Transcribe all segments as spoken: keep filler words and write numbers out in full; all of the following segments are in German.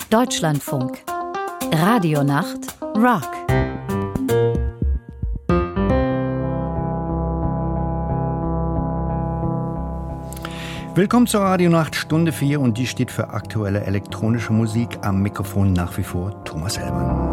Deutschlandfunk. Radionacht Rock. Willkommen zur Radionacht Stunde vier und die steht für aktuelle elektronische Musik. Am Mikrofon nach wie vor Thomas Hellmann.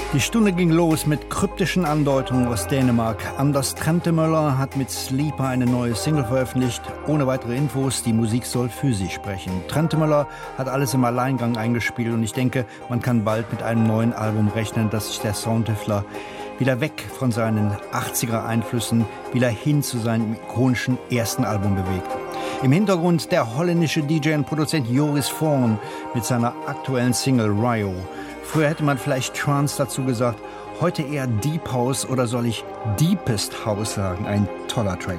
Die Stunde ging los mit kryptischen Andeutungen aus Dänemark. Anders Trentemøller hat mit Sleeper eine neue Single veröffentlicht. Ohne weitere Infos, die Musik soll für sich sprechen. Trentemøller hat alles im Alleingang eingespielt und ich denke, man kann bald mit einem neuen Album rechnen, dass sich der Soundtiffler wieder weg von seinen achtziger-Einflüssen, wieder hin zu seinem ikonischen ersten Album bewegt. Im Hintergrund der holländische D J und Produzent Joris Voorn mit seiner aktuellen Single Rio. Früher hätte man vielleicht Trance dazu gesagt, heute eher Deep House oder soll ich Deepest House sagen? Ein toller Track.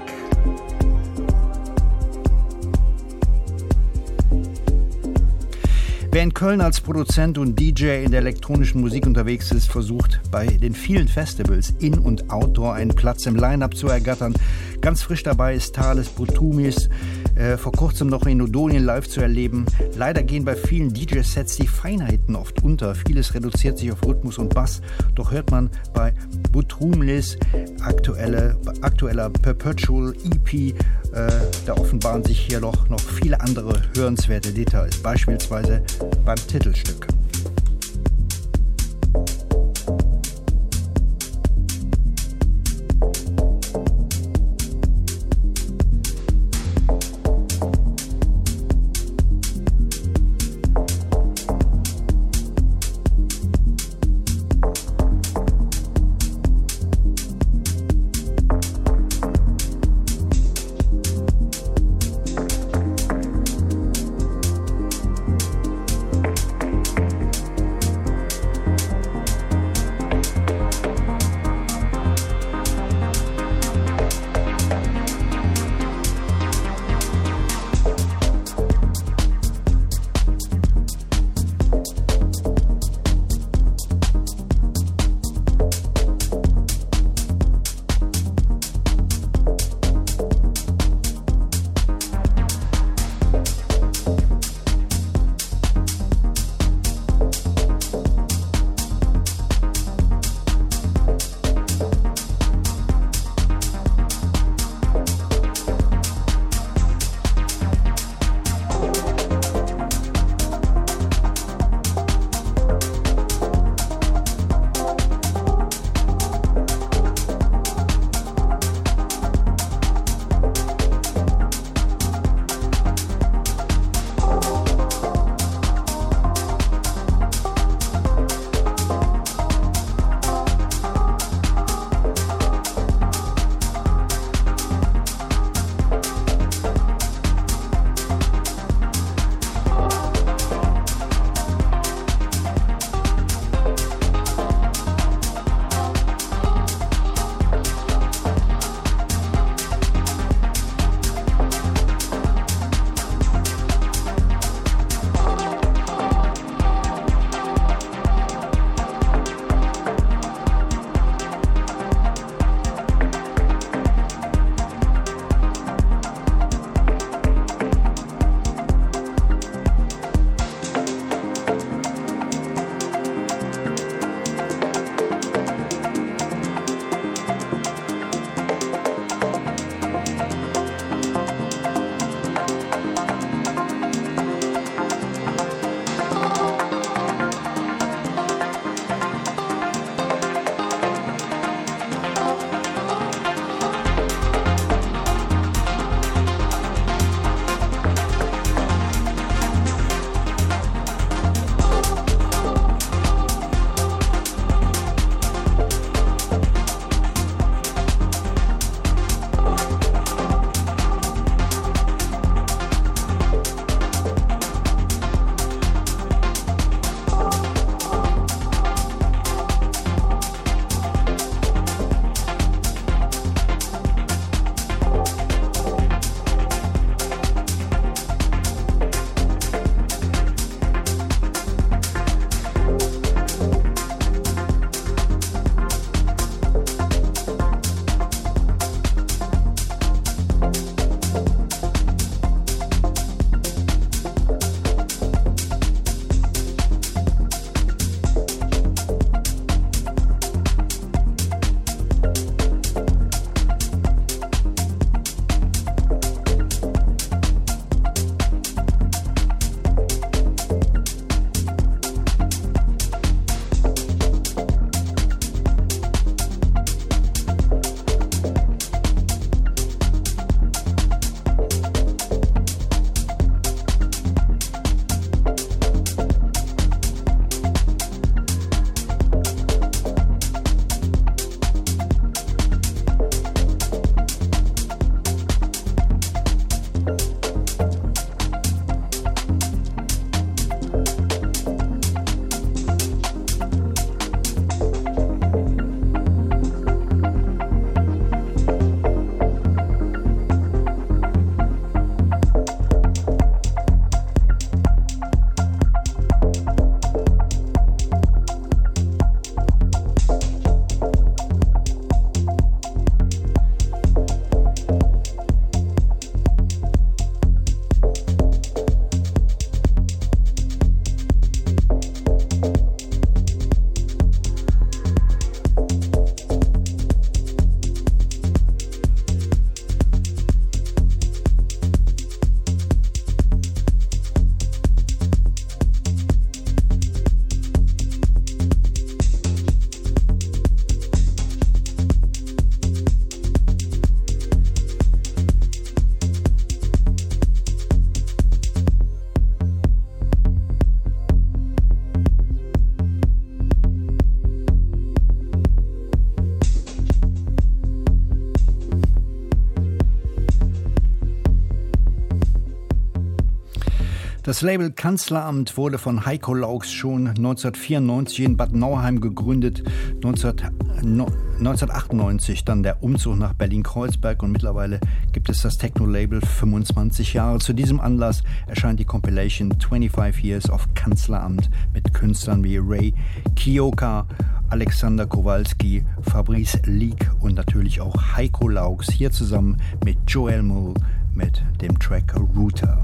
Wer in Köln als Produzent und D J in der elektronischen Musik unterwegs ist, versucht bei den vielen Festivals In- und Outdoor einen Platz im Line-Up zu ergattern. Ganz frisch dabei ist Thales Boutoumis, äh, vor kurzem noch in Odonien live zu erleben. Leider gehen bei vielen D J-Sets die Feinheiten oft unter. Vieles reduziert sich auf Rhythmus und Bass. Doch hört man bei Boutoumis aktuelle, aktueller Perpetual E P, äh, da offenbaren sich hier doch noch viele andere hörenswerte Details. Beispielsweise beim Titelstück. Das Label Kanzleramt wurde von Heiko Laux schon neunzehnhundertvierundneunzig in Bad Nauheim gegründet, neunzehnhundertachtundneunzig dann der Umzug nach Berlin-Kreuzberg und mittlerweile gibt es das Techno-Label fünfundzwanzig Jahre. Zu diesem Anlass erscheint die Compilation twenty-five Years of Kanzleramt mit Künstlern wie Ray Kioka, Alexander Kowalski, Fabrice Leak und natürlich auch Heiko Laux, hier zusammen mit Joel Mull mit dem Track Router.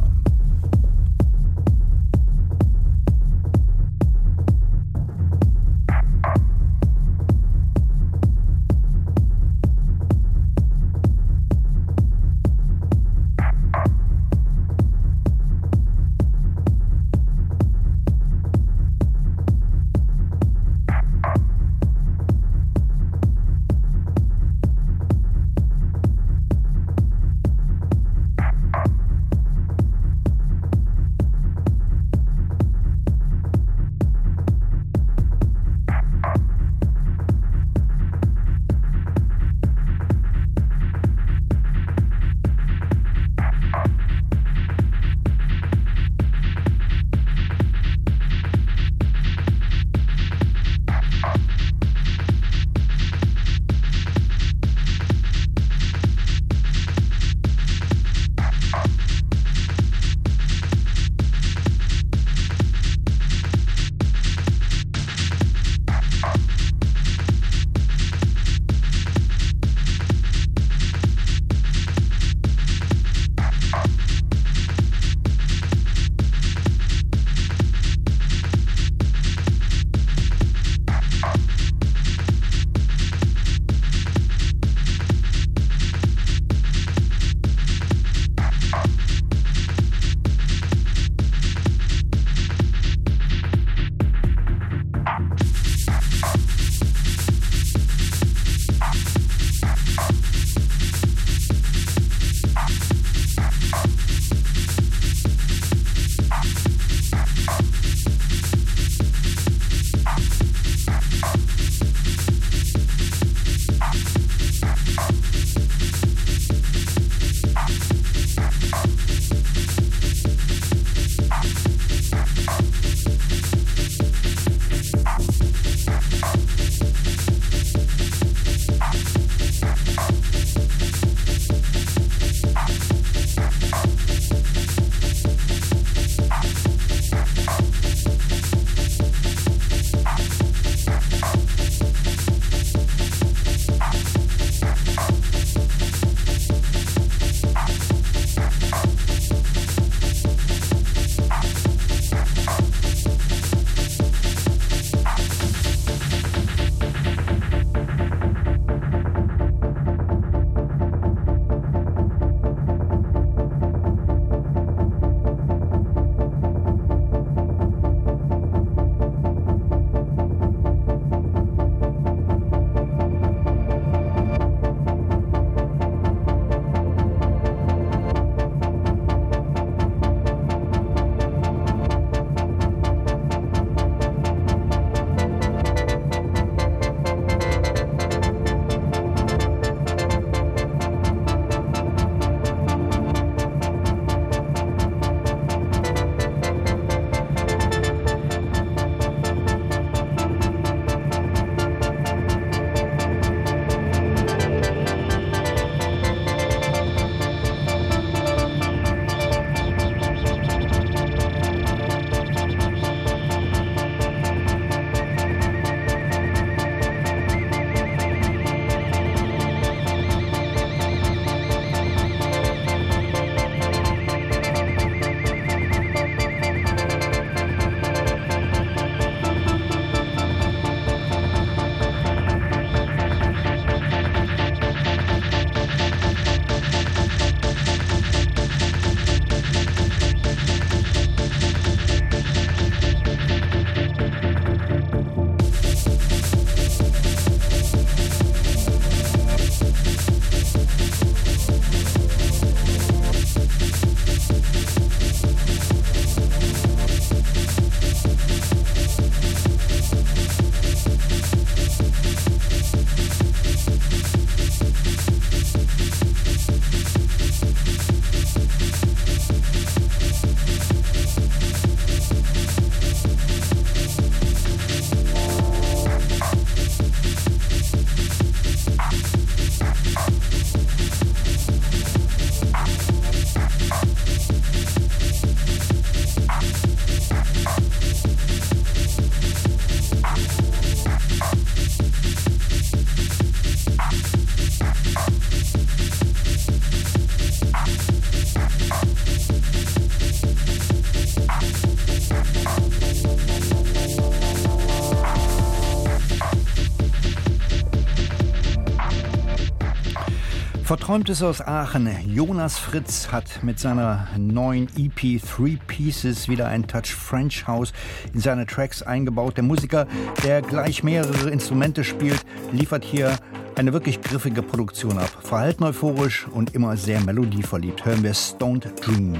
Verträumtes aus Aachen. Jonas Fritz hat mit seiner neuen E P Three Pieces wieder ein Touch French House in seine Tracks eingebaut. Der Musiker, der gleich mehrere Instrumente spielt, liefert hier eine wirklich griffige Produktion ab. Verhalten euphorisch und immer sehr melodieverliebt. Hören wir Stoned Dream.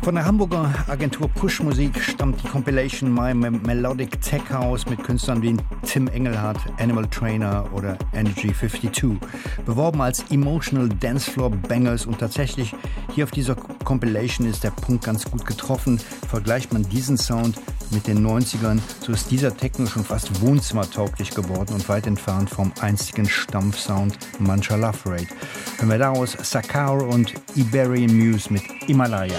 Von der Hamburger Agentur Push Musik stammt die Compilation My Melodic Tech House mit Künstlern wie Tim Engelhardt, Animal Trainer oder Energy zweiundfünfzig. Beworben als Emotional Dancefloor Bangers und tatsächlich hier auf dieser Compilation ist der Punkt ganz gut getroffen. Vergleicht man diesen Sound mit den neunzigern, so ist dieser Techno schon fast wohnzimmertauglich geworden und weit entfernt vom einstigen Stampfsound mancher Love Parade. Hören wir daraus Sakar und Iberian Muse mit Himalaya.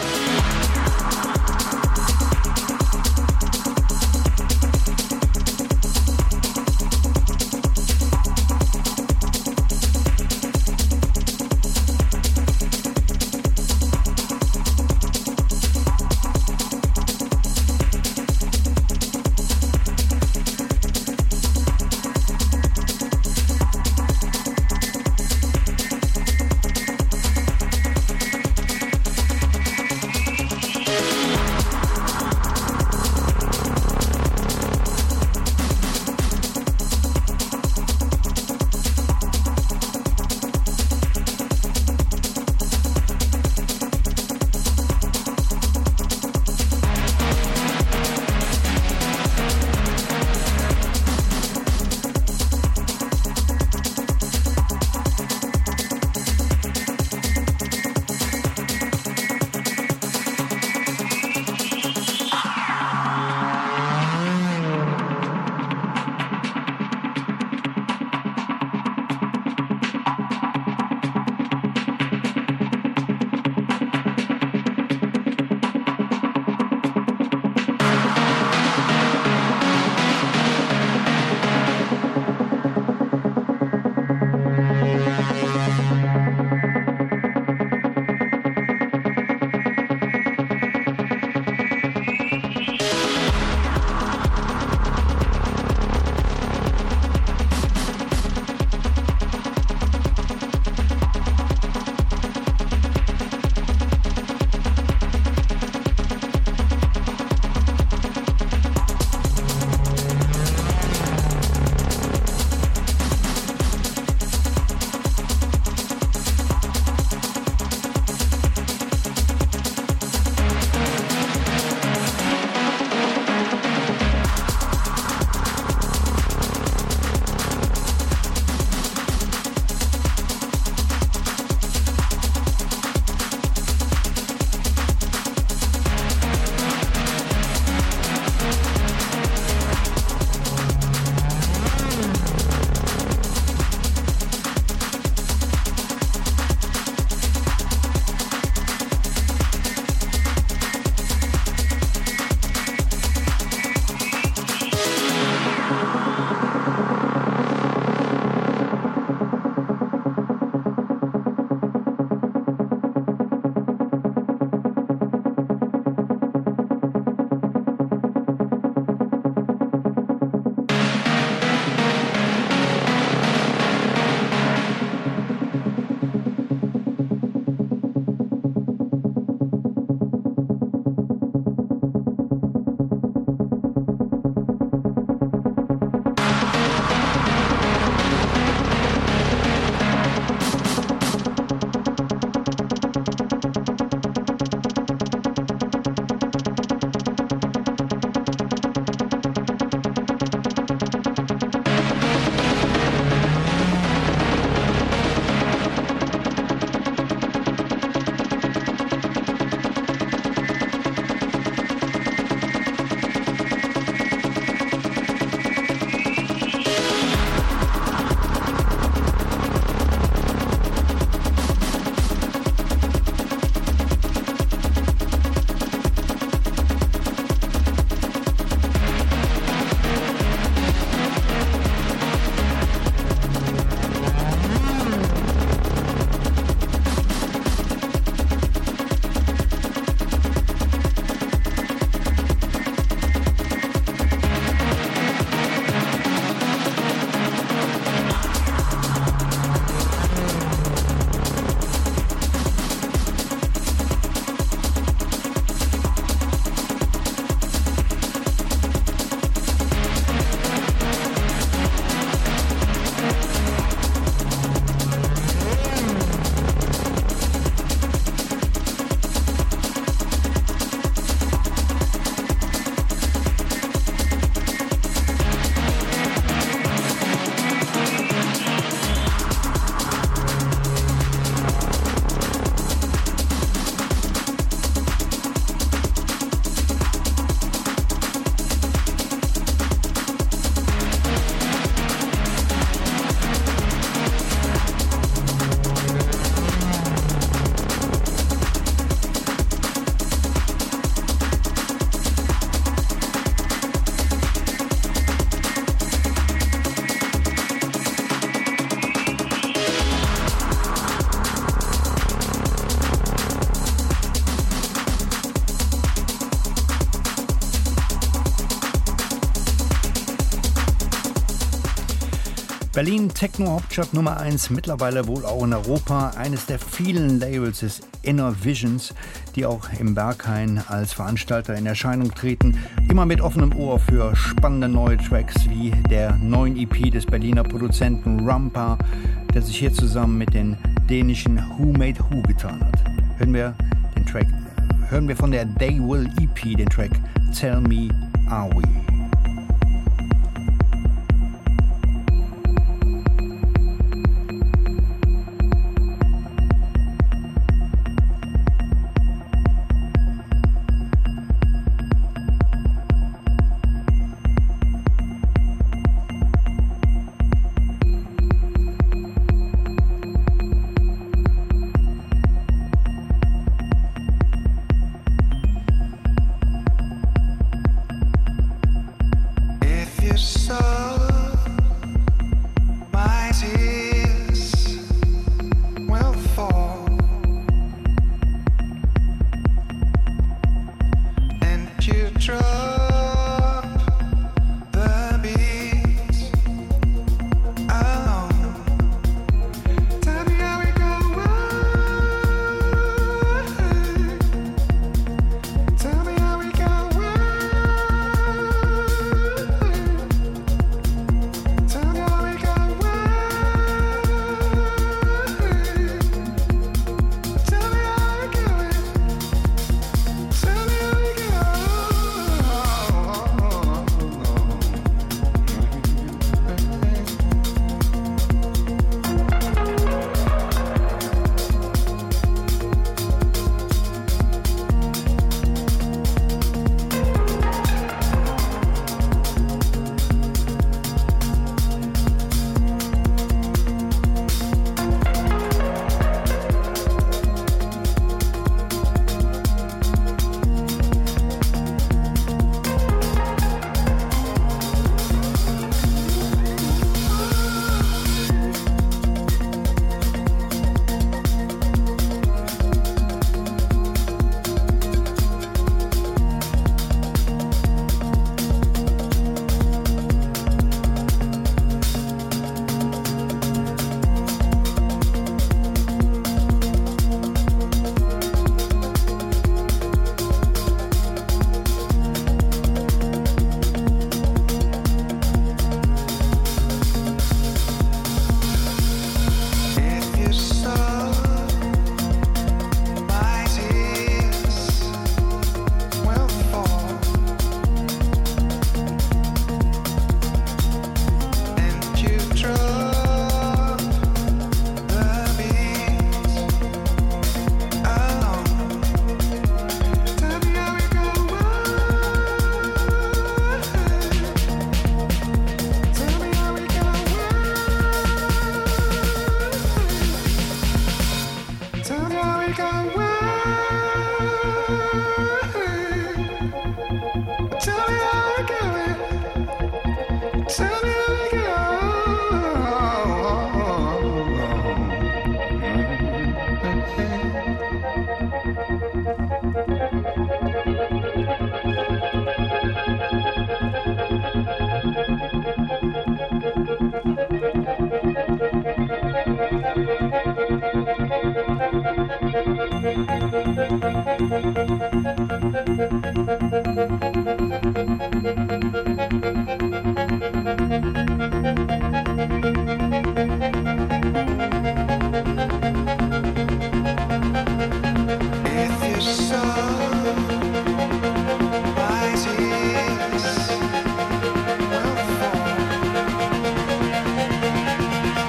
Berlin, Techno-Hauptstadt Nummer eins, mittlerweile wohl auch in Europa. Eines der vielen Labels ist Inner Visions, die auch im Berghain als Veranstalter in Erscheinung treten. Immer mit offenem Ohr für spannende neue Tracks wie der neuen E P des Berliner Produzenten Rampa, der sich hier zusammen mit den dänischen Who Made Who getan hat. Hören wir den Track, hören wir von der They Will E P den Track Tell Me Are We.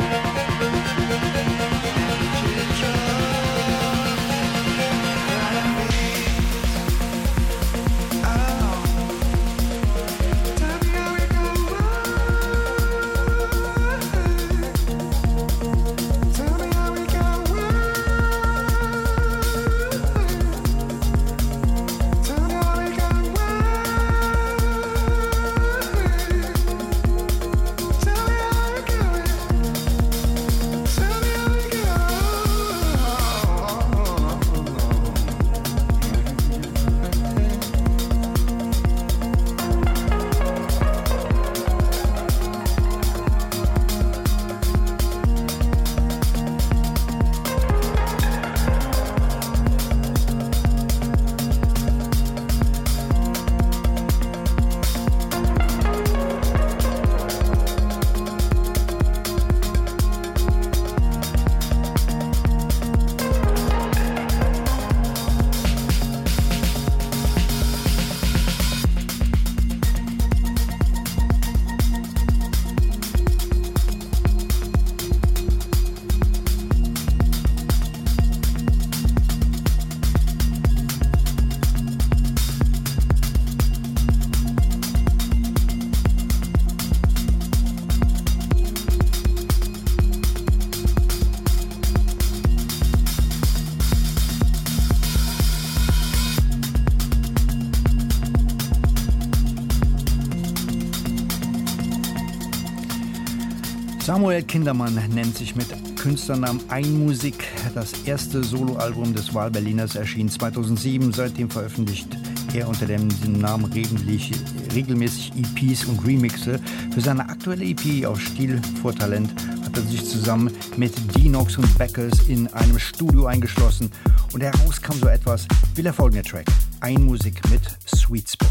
Try Samuel Kindermann nennt sich mit Künstlernamen Einmusik. Das erste Soloalbum des Wahlberliners erschien zweitausendsieben. Seitdem veröffentlicht er unter dem Namen regelmäßig E Ps und Remixe. Für seine aktuelle E P auf Stil vor Talent hat er sich zusammen mit Dinox und Beckers in einem Studio eingeschlossen. Und heraus kam so etwas wie der folgende Track. Einmusik mit Sweet Spot.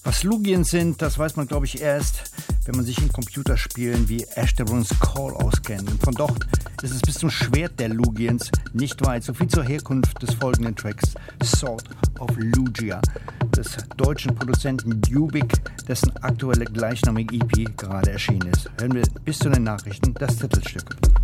Was Lugiens sind, das weiß man, glaube ich, erst, wenn man sich in Computerspielen wie Ashtabron's Call auskennt. Und von dort ist es bis zum Schwert der Lugiens nicht weit. So viel zur Herkunft des folgenden Tracks, Sword of Lugia, des deutschen Produzenten Dubik, dessen aktuelle gleichnamige E P gerade erschienen ist. Hören wir bis zu den Nachrichten das Titelstück.